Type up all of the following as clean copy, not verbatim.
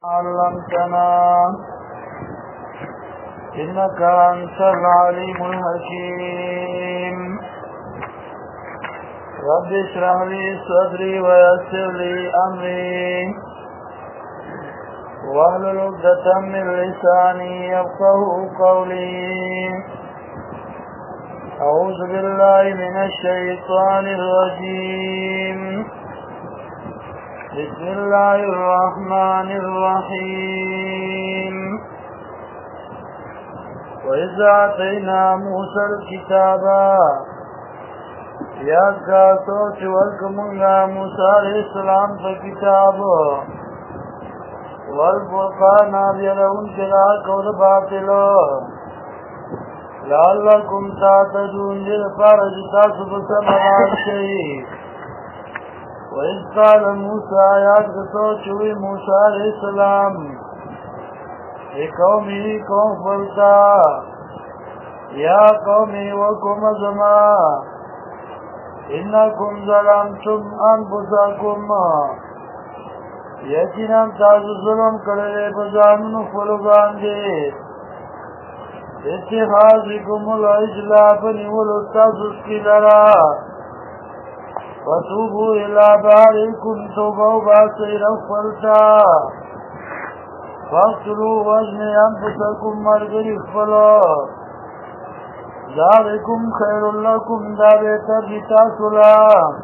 علمتنا إنك أنت العليم الحكيم رب اشرح لي صدري ويسر لي أمري واحلل عقدة من لساني يفقهوا قولي أعوذ بالله من الشيطان الرجيم بسم الله الرحمن الرحيم وإذا آتينا موسى الكتاب یاد کا سوچ ورکمونگا موسیٰ علیہ السلام تا کتاب والفرقان بیرون کلا کود باطل لعلکم تعتدون دل پارجتا سبسم آشئی وَإِذْ قَالَ مُوسَى یاد کا سوچ ہوئی موسیٰ علیہ السلام قومی قوم فرتا یا قومی وکم زما انکم ظلمتم انفسکم یقینا تاسو ظلم کړی په ځانونو خپلو باندې اتخاذکم العجل په نیولو ستاسو سپي لره وتوبوا إلى بارئکم توبه وباسئ رب خپل ته فاقتلوا وجنی انفسکم ملګري خپلو ذالکم خیر لکم دا بہتر دی تاسو لا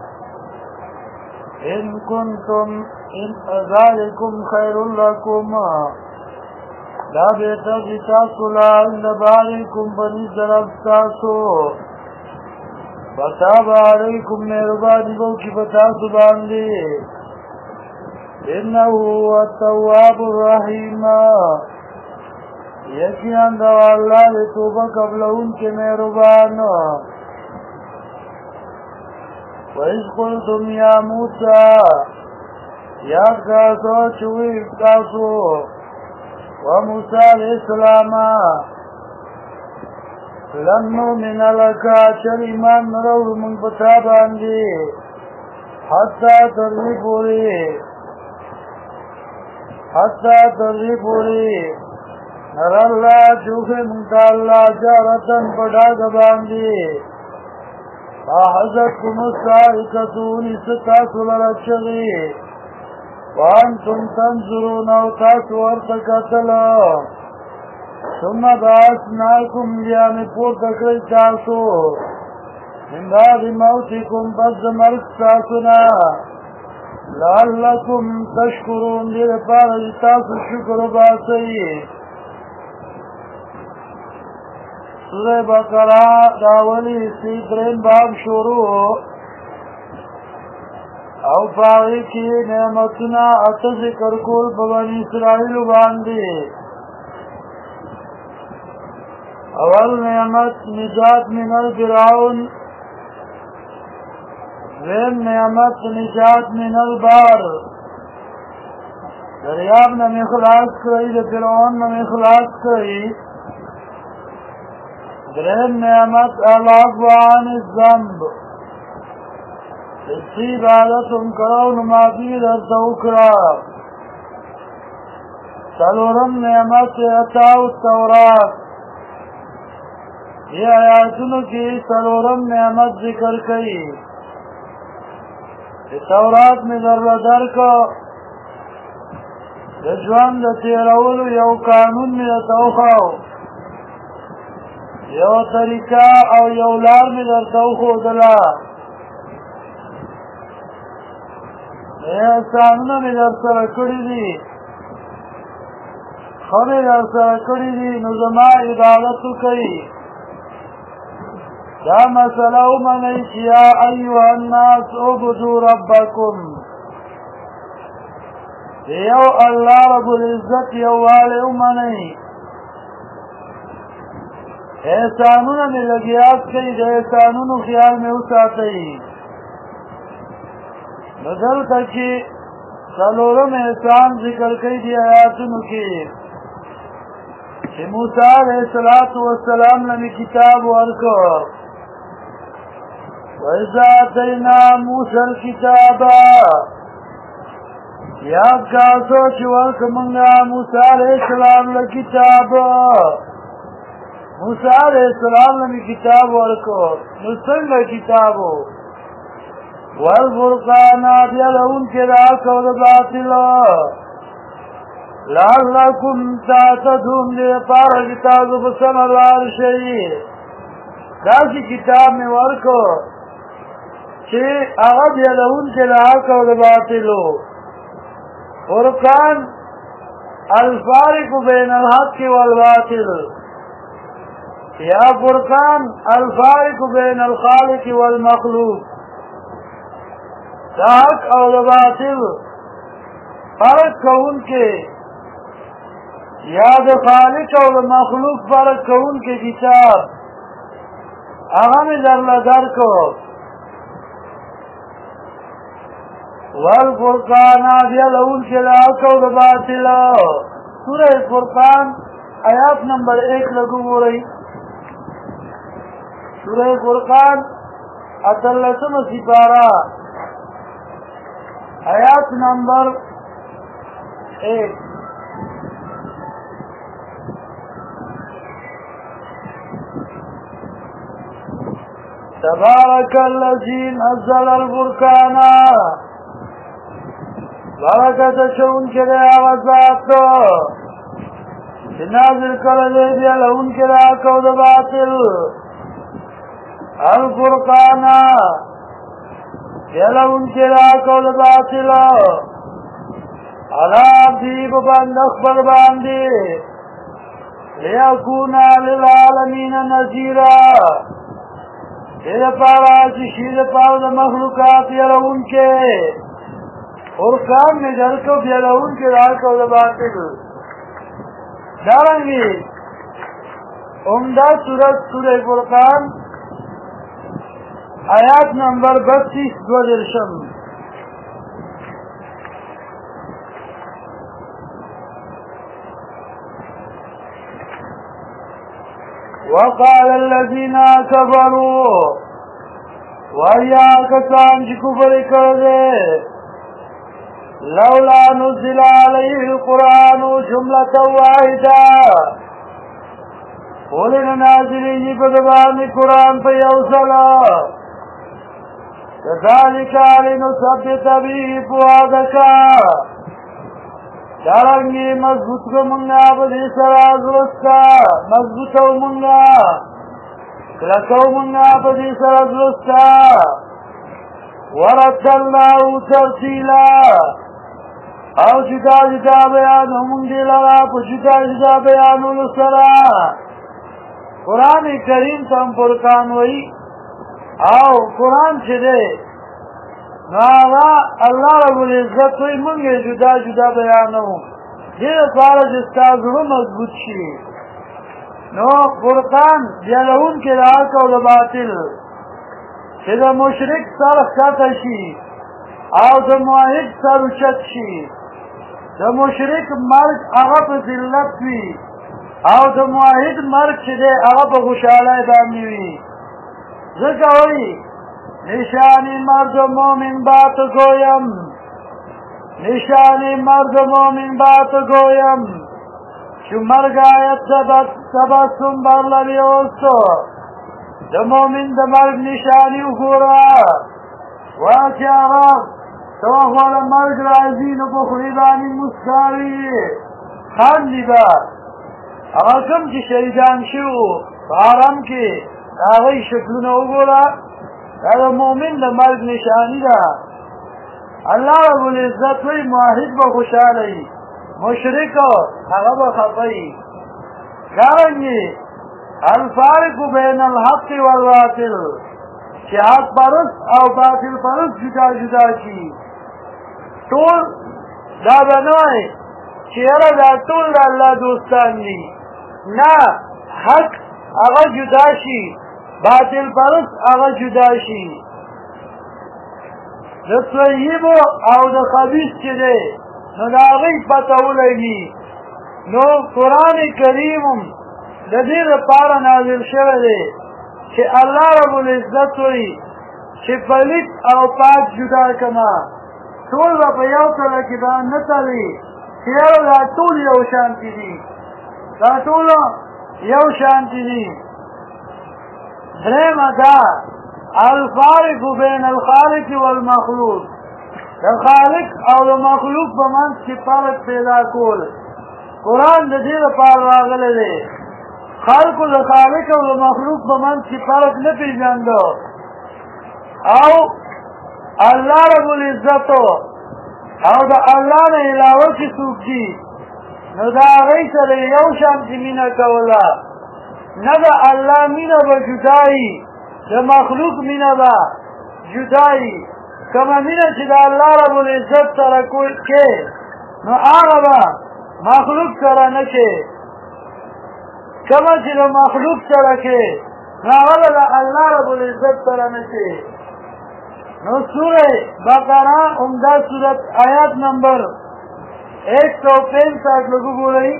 ان کنتم ذالکم خیر لکم دا بہتر دی تاسو لا ان بارئکم بنی ضرب تاسو فتاب علیکم مہربانی کو کی بتاسو باندی انہو التواب الرحیم یقینا دا اللہ دے توبہ قبل ان کے مہربان وَإِذْ قُلْتُمْ يَا مُوسَى یاد کا سوچ ہوئی تاسو وموسیٰ علیہ السلام لن نؤمن لك چر ایمان نروڑ منگ بتا باندی حتی ترغی پوری نر اللہ چوکے منگتا اللہ جارتن پڑھاگ باندی حضرتکم السائقتون استاسو لرچغی وانتم تنظرون او تاسو ورتکتل ثم بعثناکم بیام پور تکری تاسو من بعد موتکم پس مرک تاسونا لعلکم تشکرون دیر پارج تاسو شکر باسی سورہ بقرہ داولی سیدرین باب شروع او پاوی کی نعمتنا اتا ذکر کول ببنی اسرائیل باندی اول نعمت نجات من الفرعون وین نعمت نجات من البار دریاب نمی خلاص کری فرعون نمی خلاص کری درہم نعمت العفو عن الذنب اسی عبادتم کرو نمازی در دوکرا سلورم نعمت عطاء التورات یہ آیاتونو کی سلورم نعمت ذکر کئی تورات میں در کو رجوان دا تیرولو یو قانون میں توخاو یو طریقہ او یو لار میں در توخو دلا احسانونا میں در سرکڑی دی خبر در سرکڑی دی نظمہ عبادتو کئی دا مسئلہ امنی کیا ایوہ الناس عبدو ربکم یو اللہ رب العزت یو والے امنی احسانونا میں لگیات کئی دا احسانونو خیال میں اساتی نظر تکی سلورم احسان ذکر کئی دی آیاتونو کی کہ موسیٰ علیہ السلام لمی کتاب ورکو وَإِذَا آتَيْنَا مُوسَى الْكِتَابَ یاد کا سوچ ورک منگا موسیٰ علیہ السلام لکتاب موسیٰ علیہ السلام لمی کتاب ورکو نسنگ کتابو والفرقانا بیلون کے راکو دباطل لعلکم تعتدون دے پارا کتاب بسمروار شئی داسی کتاب میں ورکو چھے اغد یلون کے راکو دباطلو فرقان الفارق بین الحق والباطل یا فرقان الفارق بین الخالق والمخلوق حق اور باطل فرق کون کے یا خالق اور مخلوق فرق کون کے کتاب اغم در لدر کو والفرقان یلون کے لاکو باطل سورہ فرقان آیات نمبر 1 لگو ہو رہی سورہ فرقان اتلسم سپارہ آیات نمبر 1 تبارک الذی نزل الفرقان برکت شون کے لئے آغازات نازل کرلے دیل ان کے لئے آکود باطل الفرقان دیل ان کے لئے آکود باطل علاب دیب بند اخبر باندی لیکونا للعالمین نذیرا دید پارا چشید پارا مخلوقات یل ان کے فرقان میں جل کو بیلون کے راکو باطل دارنگی عمدہ سورہ فرقان آیات نمبر 32 دوزرشم وقال الذين كفروا وَيَا كَسَانْ كُفْرِ كَرْدَ لولا نزل عليه القرآن جملة واحدة ولن نازلين بدبان القرآن فيوصلا كذلك لنثبت به فؤادك دارنگی مضبوط کو منگا بدی سراز رستا مضبوط کو منگا لکو منگا بدی سراز رستا ورد اللہ ترسیلا او جدا جدا بیانو منگی لگا پو جدا جدا بیانو لسرا قرآن کریم تم فرقان وئی او قرآن چدے ناغا اللہ رب العزت وی منگی جدا جدا بیانو دیر پارا جستا ضرور مضبوط شی نو فرقان جلون کے راکو لباطل چه دا مشرک سر خطا شی او دا معاہد سر اچت شی دا مشرک مرگ اغا پا ذلت وی او دا معاہد مرگ چه دے اغا پا خوشحالی دامی وی ذکا ہوئی نشانی مرد مومن بات گویم نشانی مرد مومن بات گویم چو مرگ آیت تبسم بر لبی اوستو دا مومن دا مرگ نشانی اخورا واقعی آرام تو اخوال مرگ رازین و بخریبانی مسکاوی خاندی با اما کم چی شهیدان شو فارم که آغای شکلون اگورا دا مومن دا مرگ نشانی دا اللہ رب العزت وی معاہد با خوشحالی مشرکو اغا با خفائی کارنگی الفارق بین الحق والباطل چی حق پرست او باطل پرست جدا جدا چی طول دا بنائی چی ارہ دا طول دا اللہ دوستان دی نا حق اغا جدا شی باطل پرست اغا جدا شی دا طیب او دا خبیث چی دے نو دا غی پتاو لگی نو قرآن کریم دا دیر پارا نازل شوه دے چی اللہ رب العزت وی چی پلیت او پاک جدا کما ټول به په یو کله کې به نه تلي چې یاره دا ټول یو شانتي دي دا ټول یو شانتي دي درېمه دا الفارق بین الخالق والمخلوق د خالق او د مخلوق په منځ کې فرق پیدا کول قرآن د دې لپاره راغلی دی خلقو د خالق او د مخلوق په منځ کې فرق نه پېژانده او الله رب العزت او د الله نه علاوه چې څوک دي نو د هغوی سره یو شانتې مینه کوله نه د الله مینه به جدایي د مخلوق مینه به جدایي کومه مینه چې د الله رب العزت سره کې نو هغه به مخلوق سره نه کې کومه چې د مخلوق سره کې نو هغه د الله رب العزت سره نه کې نو سورہ بقرہ عمدہ صورت آیات نمبر 165 لوگوں بول رہی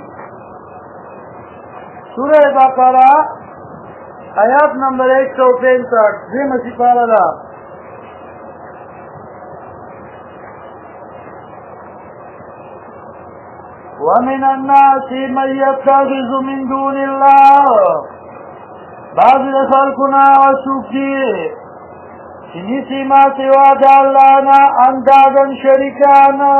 سورہ بقرہ آیات نمبر 165 یہ مسیح پارا دا وَمِنَ النَّاسِ مَن يَتَّخِذُ مِن دُونِ اللَّهِ بعض خلقنا وسوکی نیسی ما سوا دا اللہ نا اندازن شرکانا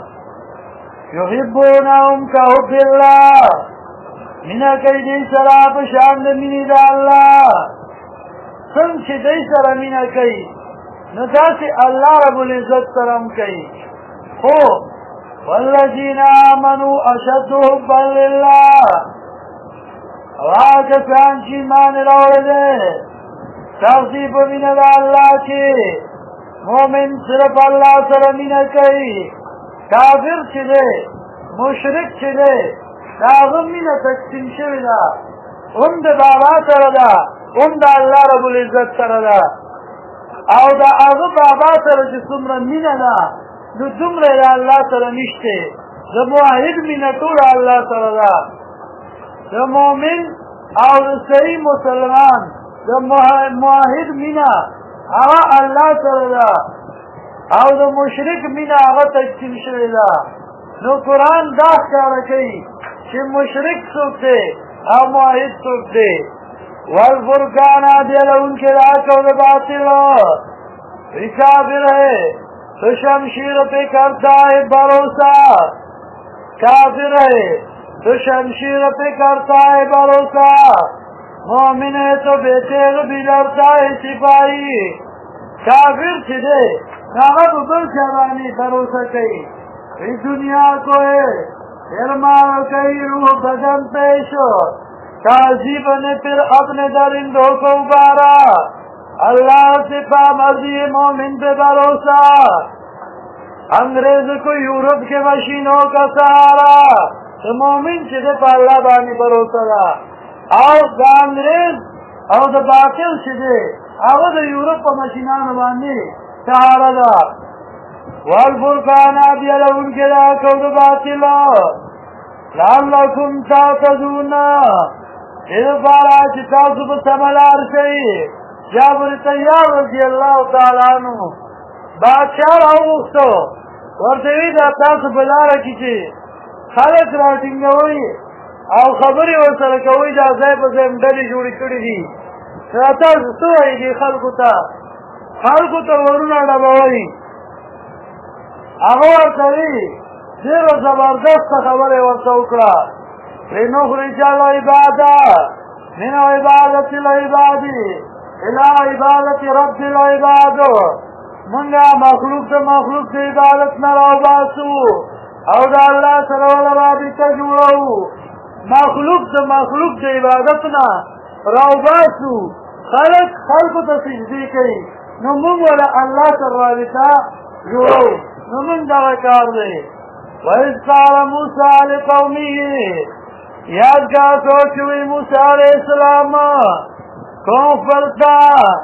یحبونهم کحب اللہ منا کئی دی سرا پشاند منی دا اللہ سنگ چی دی سرا منا کئی ندا سی اللہ رب العزت سرم کئی خو والذین آمنوا اشد حبا للہ واکسان چی مان روڑ دے تغذیب من اللہ کی مومن صرف اللہ سر من کئی کافر چلے مشرک چلے تاغم من تقسیم شویدہ ان دا بابا سر دا ان دا اللہ رب العزت سر دا او دا اغا بابا سر جسمر من دا دو دمر دا اللہ سر نشتے دا موحد من طول اللہ سر دا دا مومن او دا صحیح مسلمان دا موحد مینا آغا اللہ سره دا او دا مشرک مینا آغا تقسیم شوی دا نو قرآن دا ښکاره کوي چې مشرک څوک دی او موحد څوک دی والفرقان عادل ان کے راک و باطل کافر ہے تو شمشیر پہ کرتا ہے بھروسہ کافر ہے تو شمشیر پہ کرتا ہے بھروسہ مومن ہے تو بیتیغ بھی لڑتا ہے سپاہی کافر چھدے ناغب بل شبانی بھروسہ کئی اس دنیا کو ہے ارمان کئی روح بدن پیشو تعذیب نے پھر اپنے درندوں کو ابارا اللہ سے پامرضی مومن پہ بھروسہ انگریز کو یورپ کے مشینوں کا سہارا تو مومن چھدے پا اللہ بانی بھروسہ دا او دا انگریز او دا باطل چھدے او دا یورپ پا مشینان بانی سہارا دا والفرقان عادل ان کے لاکو دا باطل لعلکم تعتدون اذ بارا چتاسو بسملار شئی جابر طیار رضی اللہ تعالیٰ عنہ بادشاہ راوستو ورطوی دا تاسو بلارا کی چی خلق راٹنگ ہوئی او خبری ورسره کوي دا ځای په ځای ډلې جوړې کړې دي تاسو څه وایي دي خلکو ته ورونه ډبوي هغه ورته وي ډېره زبردسته خبره ورته وکړه لنخرج العباده من عبادة العباد الى عبادة رب العباد منگا مخلوق دا مخلوق دا عبادت نراو او دا اللہ سره ولا رابطه جوړو مخلوق دا عبادتنا راو باسو خلق ته سجدي کوي نو موږ ولا الله سره رابطه جوړو نو موږ دا کار دی وَإِذْ قَالَ مُوسَىٰ لِقَوْمِهِ یادگار سوچوی موسیٰ علیہ السلام کون فرتا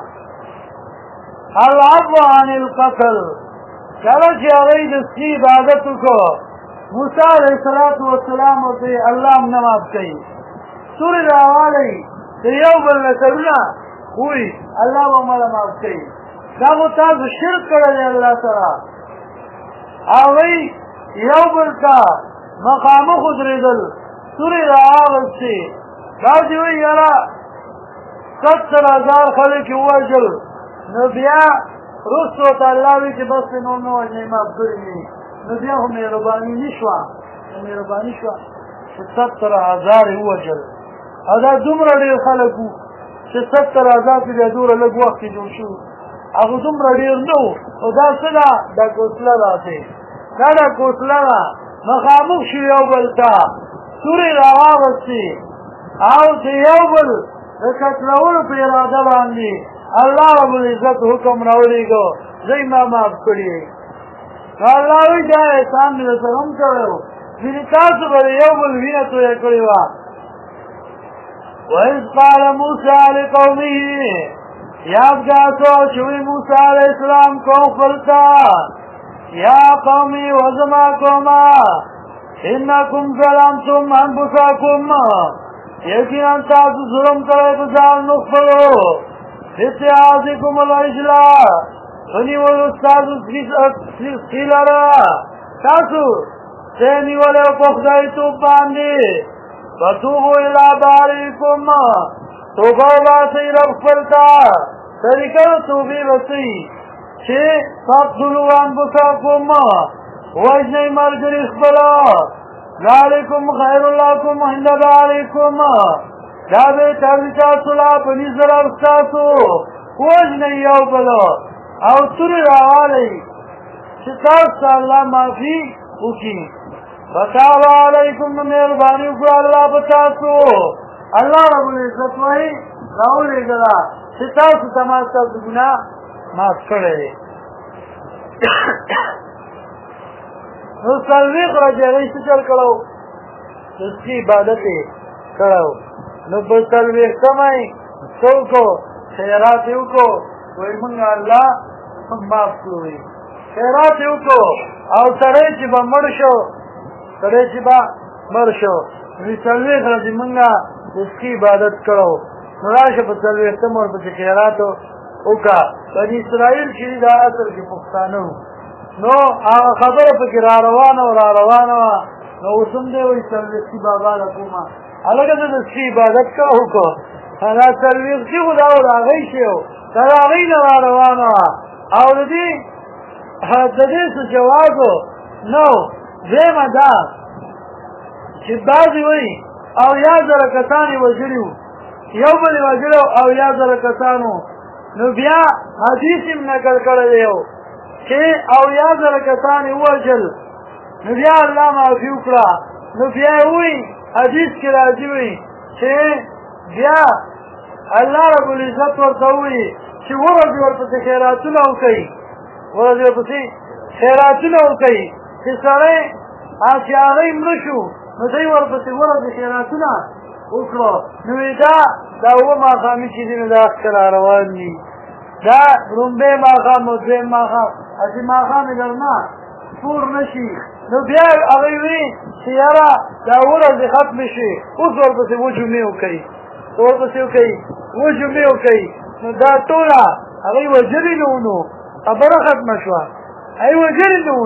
العفو عن القتل چلچ اغید اس کی عبادت کو موسیٰ علیہ السلام ہوتے اللہ نماز کئی سور راوالی دیو بلنکرنا ہوئی اللہ ومالا ماز کئی دامو تاز شرک کرلے اللہ سرا هغوی یو بل ته مخامخ ودرېدل تورې راواغستې بعضې وایي یاره 70,000 خلک یې ووژل نو بیا وروستو ته الله وایي چې بس نور نه وژنئ معاف کړي مې نو بیا خو مهرباني نه شوه مهرباني شوه چې 70,000 یې ووژل او دا دومره ډېر خلک وو چې 70,000 کې بیا دومره لږ وخت کې جوړ شو هغه دومره ډېر نه وو خو دا څه ده دا کوسله راسې دا دا کوسله ده مخامخ شو یو بل ته تورې راواغستې او چې یو بل د قتلولو په اراده باندې الله رب العزت حکم راولېږه زه ما معاف کړي نو الله وایي دا احسان مې درسره هم کړی و ځینې تاسو به د یو بل وینه تویه کړې وه وإذ قال موسى لقومه یادګار شو چې وی موسی علیه السلام قوم خپلته یا قومي وزما قومه انکم ظلمتم انفسکم یقینا تاسو ظلم کړی په ځانونو خپلو اتخاذکم العجل ونیولو ستاسو سپي لره تاسو څه نیولې په خدای توب باندې فتوبوا الی بارئکم توبه وباسئ رب خپل ته طریقه د توبې وسئ چې تقتلوا انفسکم وژنئ ملګري خپله ذلکم خیر لکم عند بارئکم دا بهتر دي تاسو له په نزد رب ستاسو وژنئ یو بل او تورې راوالی چې تاسو ته الله معافي وکړي فتاب علیکم نو مهرباني وکړه الله په تاسو الله رب العزت وایي راولېږله چې تاسو ته ما ستاسو ګناه معاف کړی دی نو څلوېښت ورځې هغوی څه چل کړی و د سپي عبادت یې کړی و نو په څلوېښتمه یې څه وکړو خیرات یې وکړو وایي مونږ الله معاف کړو خیرات یې وکړو او سړی چې به مړ شو سړی چې به مړ شو نو څلوېښت ورځې مونږ د سپي عبادت کړو نو راشه په څلوېښتم ورپسې خیرات وکړه بني اسرائیل چې دا اصل کې پښتانه وو نو هغه خبره پکې را روانه وه نو اوس هم دی وایي څلوېښتي بابا له کومه هلکه زه د سپي عبادت وکړو دا څلوېښتي خو دا و د هغوی شی و دا د هغوی نه را روانه وه او د دې څه جواز نه و دویمه دا چې بعضې وایي 80,000 کسان یې وژلي وو یو بل یې وژلی و 80,000 کسانو نو بیا حدیث یې نقل کړی دی یو چې 80,000 کسان یې ووژل نو بیا الله معافي وکړه نو بیا یې وایي حدیث کې راځي وایي چې بیا الله رب العزت ورته وایي چې ورځې ورپسې خیراتونه وکړي چې سړی چې هغوی مړه شو نو دی ورپسې ورځې خیراتونه وکړو نو دا اوه ماښامي چې دي نو دا ښکلا روان دي دا لومبی ماښام او دویم ماښام هسې ماښام یې درنه سپور نه شي نو بیا هغوی وایي چې یاره دا ورځې ختمې شوې اوس ورپسې اووه جمعې وکوي اووه جمعې وکوي نو دا ټوله هغوی وژلي نه وو نو خبره ختمه شوه هغوی وژلي نه وو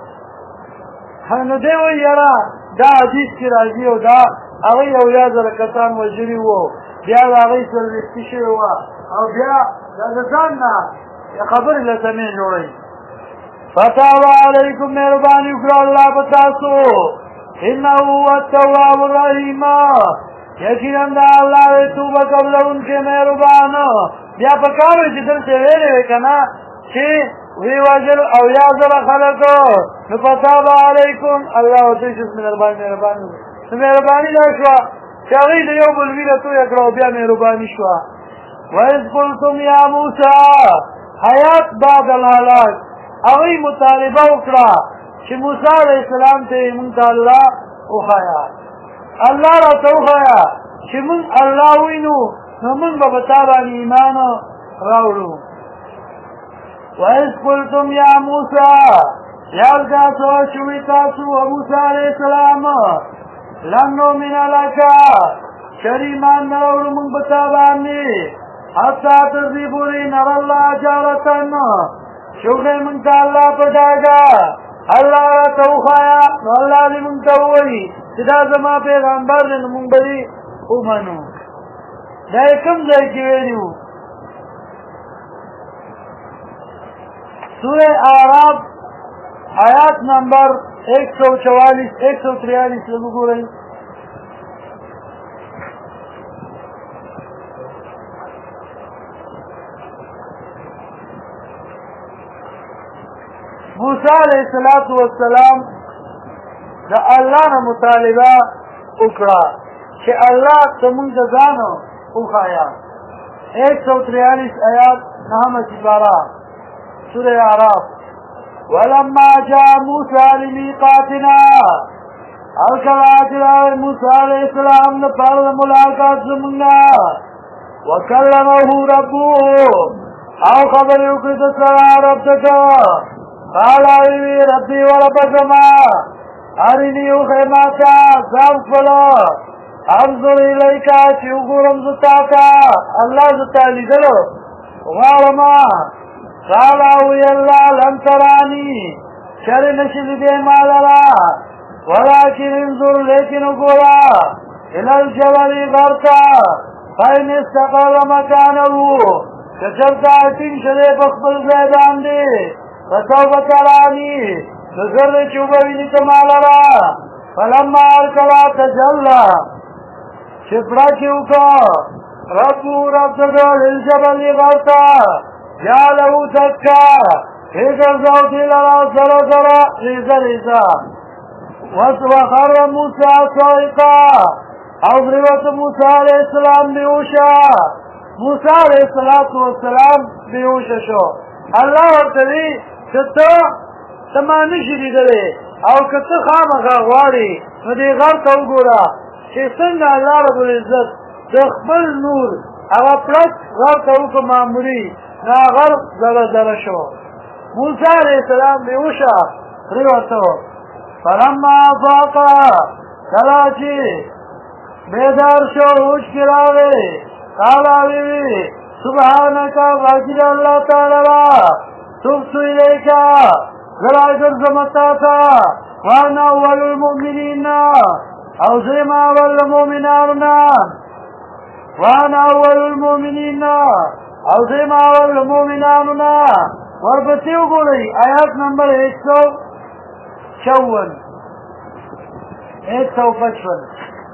نو دی وایي یاره دا حدیث کې راځي او دا هغوی 80,000 کسان وژلي وو بیا د هغوی څلوېښتي شوې وه او بیا دا د ځان نه خبرې له سمې جوړوي فتاب علیکم مهرباني وکړه الله په تاسو انه هو التواب الرحیم یقینا دا الله دی توبه قبلونکی مهربان بیا په کار وي چې دلته ویلې وې که نه چې وی وژل 80,000 خلکو نو فتاب علیکم الله ورته چې مهرباني نو مهرباني دا شوه چې هغوی د یو بل وینه تویه کړه او بیا مهرباني شوه وإذ قلتم یا موسی حیات بعد الهلاک هغوی مطالبه وکړه چې موسی علیه السلام ته یې مونږ ته الله وښایه الله راته وښایه چې مونږ الله وینو نو مونږ به په تا باندې ایمان راوړو وإذ قلتم یا موسی یادګار شوه چې وی تاسو موسی علیه السلام لن نؤمن لک چر ایمان نه راوړو مونږ په تا باندې حتی تر دې پورې نر الله جارتن شوخې مونږ ته الله په ډاګه الله راته وښایه نو الله دې مونږ ته ووایي چې دا زما پیغمبر دی نو مونږ به دې ومنو دا یې کوم ځای کې ویلي وو سورہ اعراف آیات نمبر 144-143 لږ وګورئ موسی علیہ السلام د الله نه مطالبه وکړه چې الله ته مونږ د ځان وښایه 143 آیات 9 سپاره سورہ اعراف ولما جاء موسى لميقاتنا الكلام موسى عليه السلام لپاره ملاقات زمونږه وكلمه ربه او خبر وکړه د سره رب ته قال وی ربي ورب سما ارني وخيماتا زنفلا انظر اليك چې وګورم زتاتا الله زتا لیدلو غالما قال وی الله لن تراني شر نشد دې مالرا ولكن انظر لیکن وګورا الى الجبل غرتا فإن استقر مكانه کچرتا ټینګ شری په خپل ځای باندې فسوف تراني نظر چوبوینی کمالرا فلما ارکلا تجلا شپڑا کیوکا رب دگا للجبل غرطا جالو تکا ایگر زوتی لرا سرا ریزا وخر موسیٰ صائقا او بریوت موسیٰ علیہ السلام بیوشا موسیٰ علیہ السلام بیوشا شو اللہ ورطلی کته تما نشي لیدلی او کته خامخا غواړي نو دې غر ته وګوره چې څنګه الله رب العزت د خپل نور هغه پلک غر ته وکړه معمولي نو غر ذره شو موسی علیه السلام بیهوشه پرېوته فلما افاق کله چې بیدار شو هوش کې راغی قال وی سبحانك واجد الله تعالی تبت إليك غلاجر زمتاتا وانا أول المؤمنين أو زي ما أول المؤمنين وانا أول المؤمنين أو زي ما أول المؤمنين وربطي وقولي آيات نمبر 155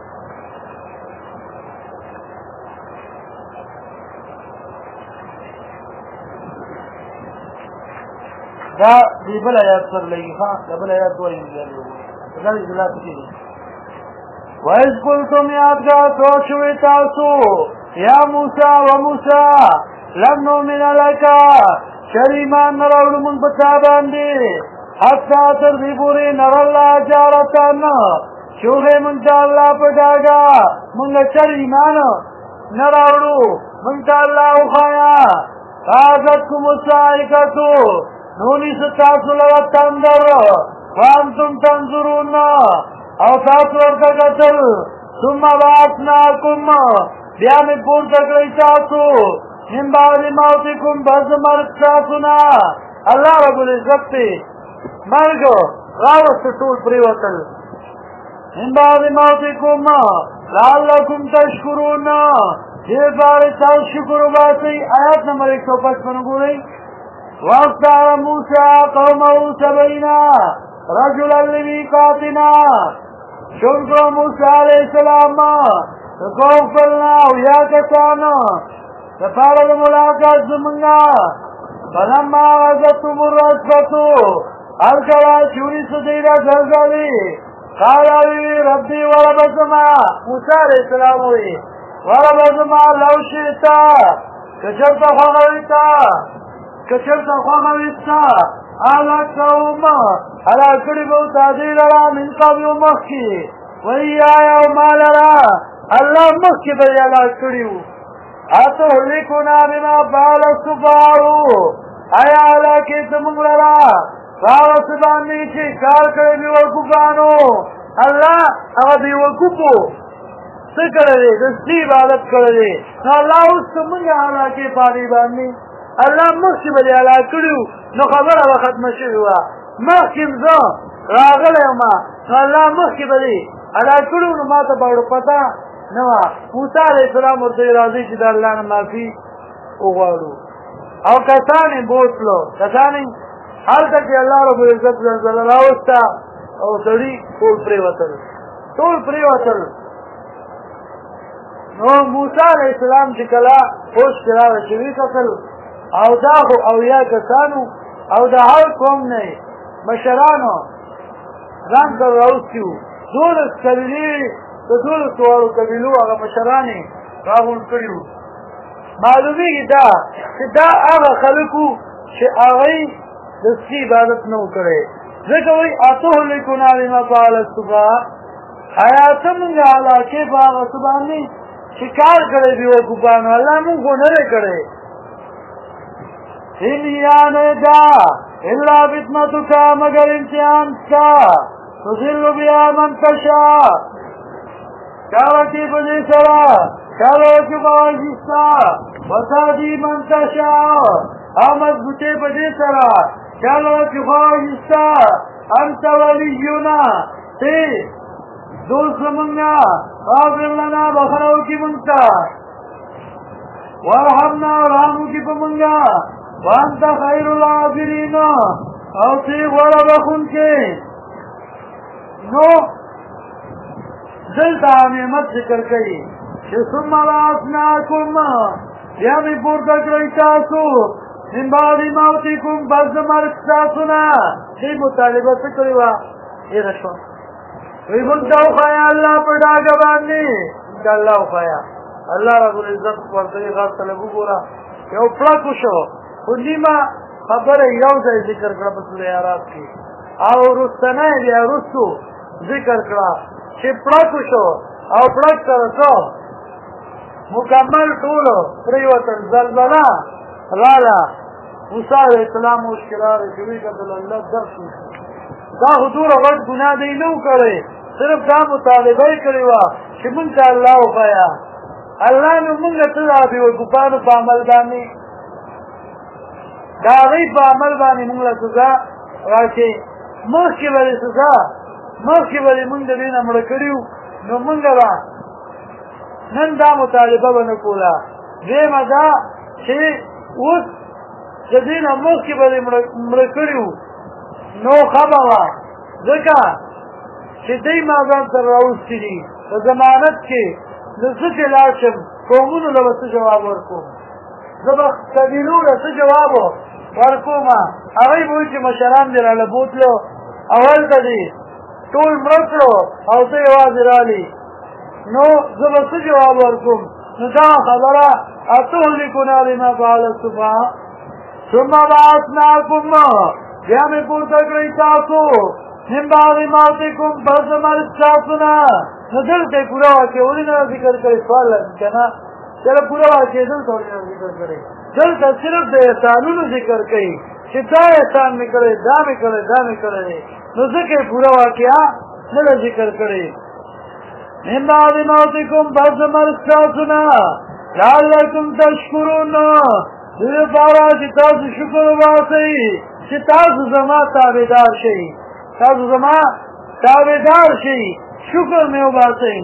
دا دی بل آیات سر لگی دا بل آیات دو انجالی دا اجلاس کی دی وَإِذْ قُلْتُمْ یادگار توشوی تاسو یا موسیٰ و موسیٰ لَمْ نُؤْمِنَ لَكَ شریمان نراؤڑ من بتابان دی حتی تردی پوری نر اللہ جارتان شوخی منتا اللہ پٹاگا منگا شریمان نراؤڑو منتا اللہ اخایا قادتکم السائکتو نونی ستاسو لغت تندر وانتم تنظرون او تاسو ورکا قتل ثم بعثناکم بیامی پورتا کئی تاسو من بعد موتکم بز مرک تاسونا اللہ رب العزت تی مرگو غاوست طول پریوتل من بعد موتکم لعلکم تشکرون یہ باری تاو شکر باسی آیات نمبر 155 گو رئی واختار موسیٰ قومه 70 رجلا لمیقاتنا شنکو موسیٰ علیہ السلام قوم فلنا ویا کسانا تفارد ملاقات زمنگا فلما غزتم الرسفتو ارکلا چونی سدیرہ زلزلی قالاوی ربی ورب سما موسیٰ علیہ السلام ہوئی ورب سما لو شئتا کچرتا خوغویتا آلکتاوم علا کڑبو تادیل را من قبل مخی وی آیا و مالرا اللہ مخی بری علا کڑیو آتو لکنا بما بال سبارو آیا علاکی تمنگ لرا بال سبانی چی کار کرے بیوکوکانو اللہ اگا بیوکوکو سکرے دستی عبادت کرے اللہ اس تمنگ علاکی پانی بانی اللہ مخشی بلی علا کریو نو خبر ختم شوی مخکې زه راغلی یم الله مخکې به دې ادا کړو نو ما ته به پته نه وه موسی علیه السلام ورته راځي چې د الله نه معافي وغواړو او کسان یې بوتلو کسان یې هلته کې الله رب العزت زلزله راوسته او سړي ټول پرېوتل نو موسی علیه السلام چې کله هوش کې راغی چې ویې کتل او دا خو اویا کسانو او د هر قوم نه مشرانو ځان سره راوستي وو 12 قبیلې د 12 واړو قبیلو هغه مشران یې راغونډ کړي وو معلومیږي دا چې دا هغه خلک وو چې هغوی د سپي عبادت نه و کړی ځکه وایي اتهلکنا بما فعل السفهاء آیا ته مونږ هلاکې په هغه څه باندې چې کار کړی بېوقوفانو الله مونږ خو نه دی کړی ان یعنی دا الا فتنتک مگر امتحان کا تضل بیا من تشاء کاوکی په دې سره کاوکی باوجستا وتهدي من تشاء او مضبوطې په دې سره کاوکی باوجستا انت ولینا ته دوست زمونږه غافر لنا بخنه وکړي مونږ ته وارحمنا رحم وکړي په مونږه وانت خیر الغافرین او تی غوره بخونکې نو دلته نعمت ذکر کوي چې ثم بعثناکم بیا مې پورته کړئ تاسو من بعد موتکم پس د مرګ ستاسو نه دې مطالبه څه کړې وه هېره شوه وی مونږ ته وښایه الله په ډاګه باندې مونږ ته الله وښایه الله رب العزت ورته غږ ته لږ وګوره یو پړک وشو خو نیمه خبره یو ځای ذکر کړه په سوره اعراف کې او وروستنی بیا وروستو ذکر کړه چې پړک وشو او پړک سره څه مکمل ټولو پرېوتل زلزله راله موسی علیه السلام اوس کې راغی چې ویې کتل الله درس وشو دا خو دومره غټ ګناه دی نه و کړی صرف دا مطالبه یې کړې وه چې مونږ ته الله وښایه الله نو مونږ ته دا بېوقوفانو په عمل باندې د هغوی په عمل باندې مونږ له سزا راکړي مخکې به دې سزا مخکې به دې مونږ د دې نه مړه کړي وو نو مونږ به نن دا مطالبه به نه کوله دویمه دا چې اوس د دې نه مخکې به دې مړه کړي وو نو خبه وه ځکه چې دوی ما ځان سره راوستي دي په ضمانت کې نو زه چې لاړ شم قومونو له به څه جواب ورکوم زه به قبیلو له څه جواب ورکوم هغوی به وایي چې مشران دې راله بوتلو او هلته دې ټول مړه کړو او ته یوازې رالې نو زه به څه جواب ورکوم نو دا خبره اتهلکنا بما فعل السفهاء ثم بعثناکم بیا مې پورته کړئ تاسو من بعد موتکم پس د مرګ ستاسو نه نو دلته یې پوره واقع ولې نه ذکر کړی سوال لرم که نه چله پوره واقع دلته ولې نه ذکر کړی دلته صرف د احسانونو ذکر کوي چې دا احسان مې کړی دا مې کړی دا مې کړی نو ځکه یې پوره واقعه نه ده ذکر کړی من بعد موتکم پس د مرګ ستاسو نه لعلکم تشکرون دې لپاره چې تاسو شکر وباسئ چې تاسو زما تابعدار شئ تاسو زما تابعدار شئ شکر مې وباسئ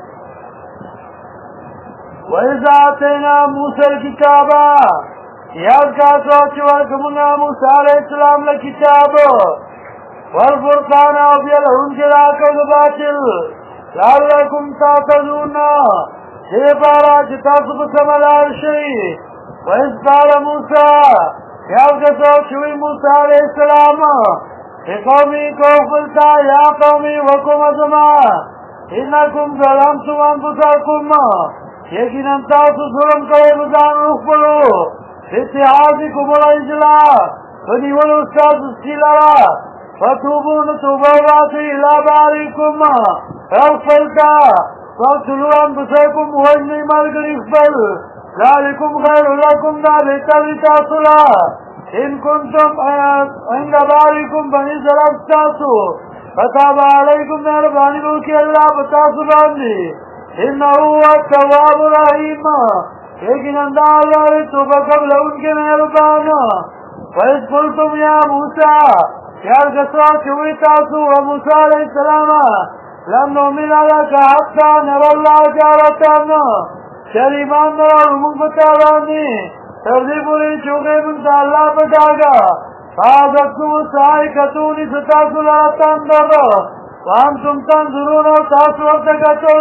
وَإِذَا آتَيْنَا مُوسَى الْكِتَابَ یاد کاسو چې ورکړو موسی علیه السلام له کتاب والفرقان او بیا لهونکي د حق او د باطل لعلکم تهتدون دې لپاره چې تاسو په سمه لار شئ وَإِذْ قَالَ مُوسَى یاد کاسو چې وی موسی علیه السلام قومي کوفلتا یا قومي وکم ازما انکم ظلمتم انفسکم یقینا تاسو ظلم کوئ په ځانونو خپلو اتحادکم العجلا ونیولو ستاسو سپي لره فتوبو نو توبه وباسئ الی باریکم رب خپل ته واقتلوا انفسکم ووژنئ ملګري خپل ذلکم خیر لکم دا بهتر وي تاسو له ان کنتم عند باریکم بني ظلم ستاسو فتاب علیکم مهرباني به وکړي الله په تاسو باندې انه هو التواب الرحیم یقینا دا الله توبه قبلونکي مهربان وإذ قلتم یا موسی یار کسو چوی تاسو و موسیٰ علیہ السلام لم نؤمن لك حتى نرى الله جارتان شریمان نرى مقبتا رانی تردی پوری چوکے منتا اللہ پٹاگا فاذتكم الصاعقة ستاسو لاتان در وانتم تنظرون تاسو ارتکتل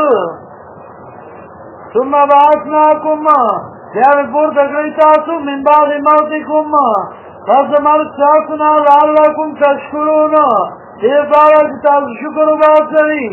ثم بعثناكم یار پور تکڑی تاسو من بعد موتکم پس مرد تاسونا لعلکم تشکرون یہ بارا کی تاسو شکر بات کری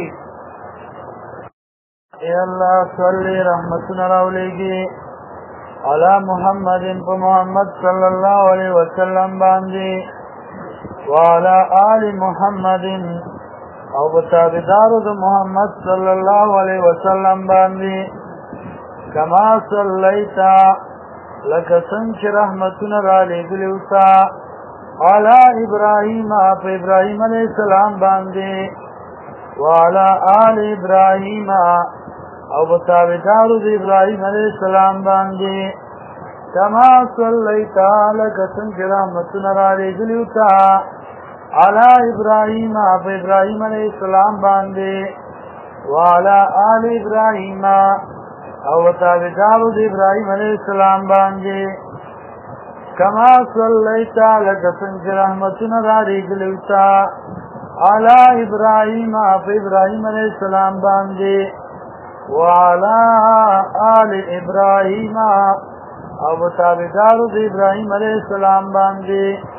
اے اللہ صلی رحمتنا راولیگی علی محمد پا محمد صلی اللہ علیہ وسلم باندی وعلا آل محمد او بتابدارو دا محمد صلی اللہ علیہ وسلم باندی کما صلیتا لکه څنګه چې رحمتونه را لېږلي علی ابراهیم په ابراهیم علیه السلام باندې وعلى آل ابراهیم او په تابعدارو د ابراهیم علیه السلام باندې کما صلیت لکه څنګه چې رحمتونه را لېږلي علی ابراهیم په ابراهیم علیه السلام باندې وعلى آل ابراهیم او تابعدارو د ابراهیم علیه السلام باندې کما صلیت لکه څنګه رحمتونه را لېږلي علی ابراهیم په ابراهیم علیه السلام باندې وعلى آل ابراهیم او تابعدارو د ابراهیم علیه السلام باندې